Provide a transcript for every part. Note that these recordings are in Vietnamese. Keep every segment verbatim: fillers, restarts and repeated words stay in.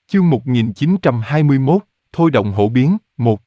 Chương một nghìn chín trăm hai mươi mốt, Thôi động hổ biến, một.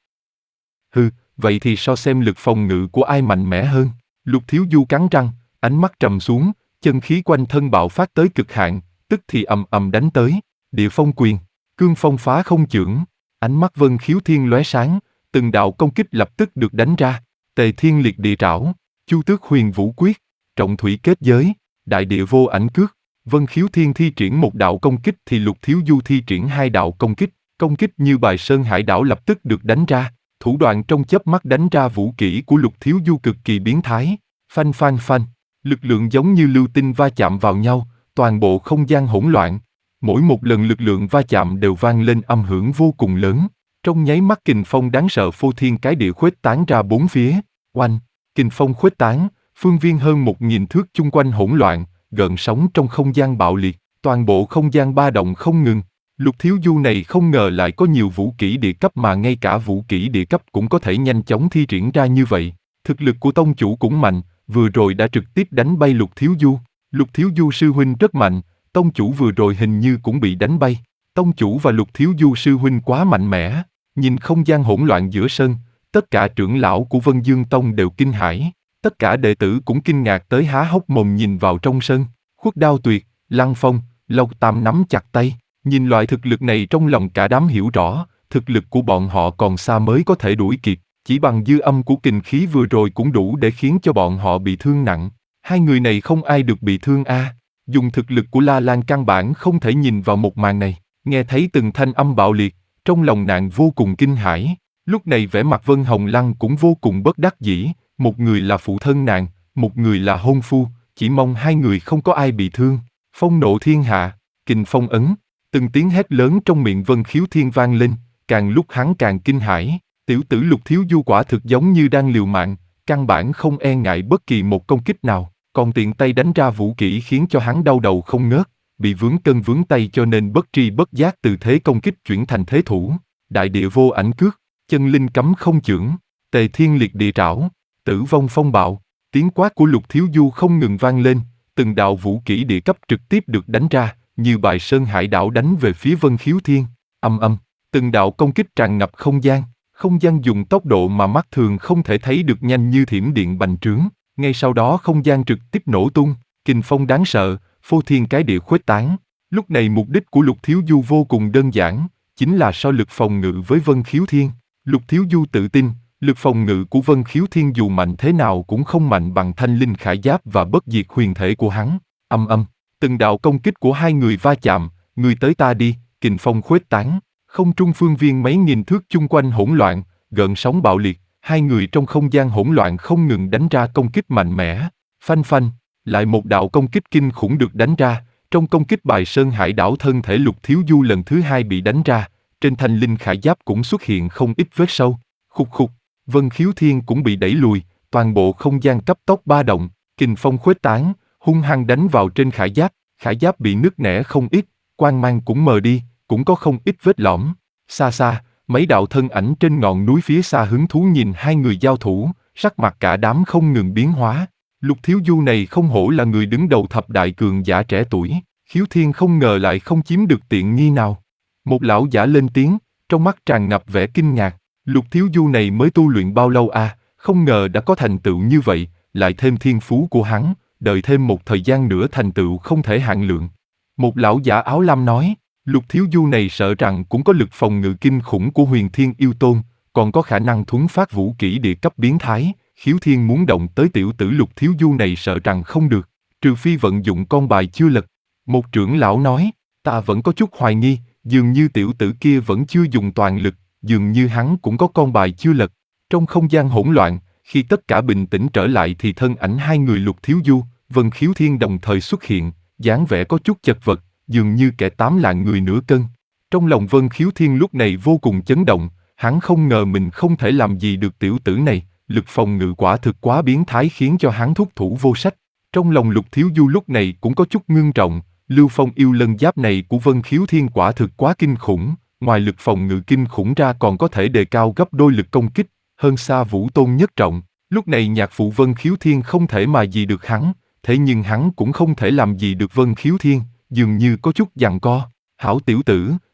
Hừ, vậy thì so xem lực phòng ngự của ai mạnh mẽ hơn. Lục Thiếu Du cắn răng, ánh mắt trầm xuống, chân khí quanh thân bạo phát tới cực hạn, tức thì ầm ầm đánh tới. Địa phong quyền, cương phong phá không chưởng, ánh mắt Vân Khiếu Thiên lóe sáng, từng đạo công kích lập tức được đánh ra. Tề Thiên liệt địa trảo, Chu Tước huyền vũ quyết, trọng thủy kết giới, đại địa vô ảnh cước. Vân Khiếu Thiên thi triển một đạo công kích thì Lục Thiếu Du thi triển hai đạo công kích. Công kích như bài sơn hải đảo lập tức được đánh ra. Thủ đoạn trong chớp mắt đánh ra vũ kỹ của Lục Thiếu Du cực kỳ biến thái. Phanh phanh phanh, lực lượng giống như lưu tinh va chạm vào nhau, toàn bộ không gian hỗn loạn. Mỗi một lần lực lượng va chạm đều vang lên âm hưởng vô cùng lớn. Trong nháy mắt kình phong đáng sợ phô thiên cái địa khuếch tán ra bốn phía. Oanh, kình phong khuếch tán, phương viên hơn một nghìn thước chung quanh hỗn loạn, gợn sóng trong không gian bạo liệt, toàn bộ không gian ba động không ngừng. Lục Thiếu Du này không ngờ lại có nhiều vũ kỹ địa cấp mà ngay cả vũ kỹ địa cấp cũng có thể nhanh chóng thi triển ra như vậy. Thực lực của tông chủ cũng mạnh, vừa rồi đã trực tiếp đánh bay Lục Thiếu Du. Lục Thiếu Du sư huynh rất mạnh, tông chủ vừa rồi hình như cũng bị đánh bay. Tông chủ và Lục Thiếu Du sư huynh quá mạnh mẽ. Nhìn không gian hỗn loạn giữa sân, tất cả trưởng lão của Vân Dương Tông đều kinh hãi. Tất cả đệ tử cũng kinh ngạc tới há hốc mồm nhìn vào trong sân. Khuất Đao Tuyệt, Lăng Phong, Lộc Tam nắm chặt tay. Nhìn loại thực lực này trong lòng cả đám hiểu rõ, thực lực của bọn họ còn xa mới có thể đuổi kịp. Chỉ bằng dư âm của kình khí vừa rồi cũng đủ để khiến cho bọn họ bị thương nặng. Hai người này không ai được bị thương a. À. Dùng thực lực của La Lan căn bản không thể nhìn vào một màn này. Nghe thấy từng thanh âm bạo liệt, trong lòng nàng vô cùng kinh hãi. Lúc này vẻ mặt Vân Hồng Lăng cũng vô cùng bất đắc dĩ. Một người là phụ thân nàng, một người là hôn phu, chỉ mong hai người không có ai bị thương. Phong nộ thiên hạ, kình phong ấn, từng tiếng hét lớn trong miệng Vân Khiếu Thiên vang lên, càng lúc hắn càng kinh hãi. Tiểu tử Lục Thiếu Du quả thực giống như đang liều mạng, căn bản không e ngại bất kỳ một công kích nào, còn tiện tay đánh ra vũ kỹ khiến cho hắn đau đầu không ngớt, bị vướng cân vướng tay cho nên bất tri bất giác từ thế công kích chuyển thành thế thủ. Đại địa vô ảnh cước, chân linh cấm không chưởng, Tề Thiên liệt địa trảo, tử vong phong bạo. Tiếng quát của Lục Thiếu Du không ngừng vang lên, từng đạo vũ kỹ địa cấp trực tiếp được đánh ra, như bài sơn hải đảo đánh về phía Vân Khiếu Thiên. Âm âm, từng đạo công kích tràn ngập không gian, không gian dùng tốc độ mà mắt thường không thể thấy được nhanh như thiểm điện bành trướng. Ngay sau đó không gian trực tiếp nổ tung, kình phong đáng sợ, phô thiên cái địa khuếch tán. Lúc này mục đích của Lục Thiếu Du vô cùng đơn giản, chính là so lực phòng ngự với Vân Khiếu Thiên. Lục Thiếu Du tự tin, lực phòng ngự của Vân Khiếu Thiên dù mạnh thế nào cũng không mạnh bằng thanh linh khải giáp và bất diệt huyền thể của hắn. Âm âm, từng đạo công kích của hai người va chạm, người tới ta đi, kình phong khuếch tán. Không trung phương viên mấy nghìn thước chung quanh hỗn loạn, gợn sóng bạo liệt, hai người trong không gian hỗn loạn không ngừng đánh ra công kích mạnh mẽ. Phanh phanh, lại một đạo công kích kinh khủng được đánh ra, trong công kích bài sơn hải đảo thân thể Lục Thiếu Du lần thứ hai bị đánh ra, trên thanh linh khải giáp cũng xuất hiện không ít vết sâu. Khục khục, Vân Khiếu Thiên cũng bị đẩy lùi, toàn bộ không gian cấp tốc ba động, kình phong khuếch tán, hung hăng đánh vào trên khải giáp, khải giáp bị nứt nẻ không ít, quang mang cũng mờ đi, cũng có không ít vết lõm. Xa xa, mấy đạo thân ảnh trên ngọn núi phía xa hứng thú nhìn hai người giao thủ, sắc mặt cả đám không ngừng biến hóa. Lục Thiếu Du này không hổ là người đứng đầu thập đại cường giả trẻ tuổi, Khiếu Thiên không ngờ lại không chiếm được tiện nghi nào. Một lão giả lên tiếng, trong mắt tràn ngập vẻ kinh ngạc. Lục Thiếu Du này mới tu luyện bao lâu à, không ngờ đã có thành tựu như vậy, lại thêm thiên phú của hắn, đợi thêm một thời gian nữa thành tựu không thể hạn lượng. Một lão giả áo lam nói, Lục Thiếu Du này sợ rằng cũng có lực phòng ngự kinh khủng của Huyền Thiên Yêu Tôn, còn có khả năng thuấn phát vũ kỹ địa cấp biến thái, Khiếu Thiên muốn động tới tiểu tử Lục Thiếu Du này sợ rằng không được, trừ phi vận dụng con bài chưa lật. Một trưởng lão nói, ta vẫn có chút hoài nghi, dường như tiểu tử kia vẫn chưa dùng toàn lực, dường như hắn cũng có con bài chưa lật. Trong không gian hỗn loạn, khi tất cả bình tĩnh trở lại thì thân ảnh hai người Lục Thiếu Du, Vân Khiếu Thiên đồng thời xuất hiện, dáng vẻ có chút chật vật, dường như kẻ tám lạng người nửa cân. Trong lòng Vân Khiếu Thiên lúc này vô cùng chấn động, hắn không ngờ mình không thể làm gì được tiểu tử này, lực phòng ngự quả thực quá biến thái khiến cho hắn thúc thủ vô sách. Trong lòng Lục Thiếu Du lúc này cũng có chút ngưng trọng, Lưu Phong yêu lân giáp này của Vân Khiếu Thiên quả thực quá kinh khủng, ngoài lực phòng ngự kinh khủng ra còn có thể đề cao gấp đôi lực công kích, hơn xa Vũ Tôn nhất trọng. Lúc này nhạc phụ Vân Khiếu Thiên không thể mà gì được hắn, thế nhưng hắn cũng không thể làm gì được Vân Khiếu Thiên, dường như có chút giằng co. Hảo tiểu tử,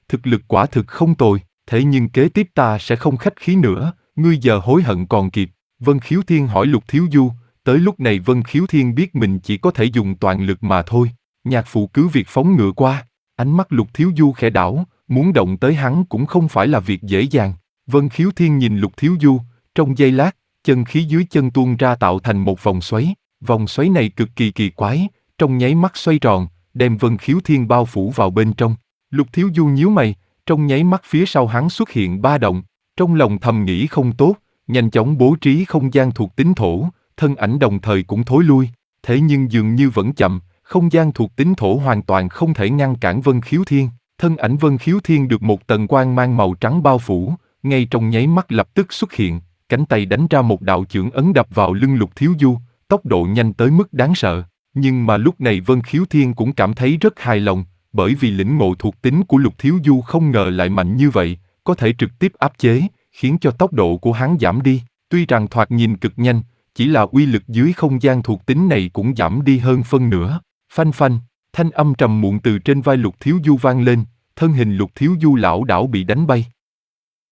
thực lực quả thực không tồi, thế nhưng kế tiếp ta sẽ không khách khí nữa, ngươi giờ hối hận còn kịp. Vân Khiếu Thiên hỏi Lục Thiếu Du, tới lúc này Vân Khiếu Thiên biết mình chỉ có thể dùng toàn lực mà thôi. Nhạc phụ cứ việc phóng ngựa qua, ánh mắt Lục Thiếu Du khẽ đảo, muốn động tới hắn cũng không phải là việc dễ dàng. Vân Khiếu Thiên nhìn Lục Thiếu Du, trong giây lát, chân khí dưới chân tuôn ra tạo thành một vòng xoáy. Vòng xoáy này cực kỳ kỳ quái, trong nháy mắt xoay tròn, đem Vân Khiếu Thiên bao phủ vào bên trong. Lục Thiếu Du nhíu mày, trong nháy mắt phía sau hắn xuất hiện ba động, trong lòng thầm nghĩ không tốt, nhanh chóng bố trí không gian thuộc tính thổ, thân ảnh đồng thời cũng thối lui, thế nhưng dường như vẫn chậm, không gian thuộc tính thổ hoàn toàn không thể ngăn cản Vân Khiếu Thiên, thân ảnh Vân Khiếu Thiên được một tầng quang mang màu trắng bao phủ, ngay trong nháy mắt lập tức xuất hiện, cánh tay đánh ra một đạo chưởng ấn đập vào lưng Lục Thiếu Du, tốc độ nhanh tới mức đáng sợ, nhưng mà lúc này Vân Khiếu Thiên cũng cảm thấy rất hài lòng, bởi vì lĩnh ngộ thuộc tính của Lục Thiếu Du không ngờ lại mạnh như vậy, có thể trực tiếp áp chế, khiến cho tốc độ của hắn giảm đi, tuy rằng thoạt nhìn cực nhanh, chỉ là uy lực dưới không gian thuộc tính này cũng giảm đi hơn phân nửa. Phanh phanh, thanh âm trầm muộn từ trên vai Lục Thiếu Du vang lên, thân hình Lục Thiếu Du lảo đảo bị đánh bay.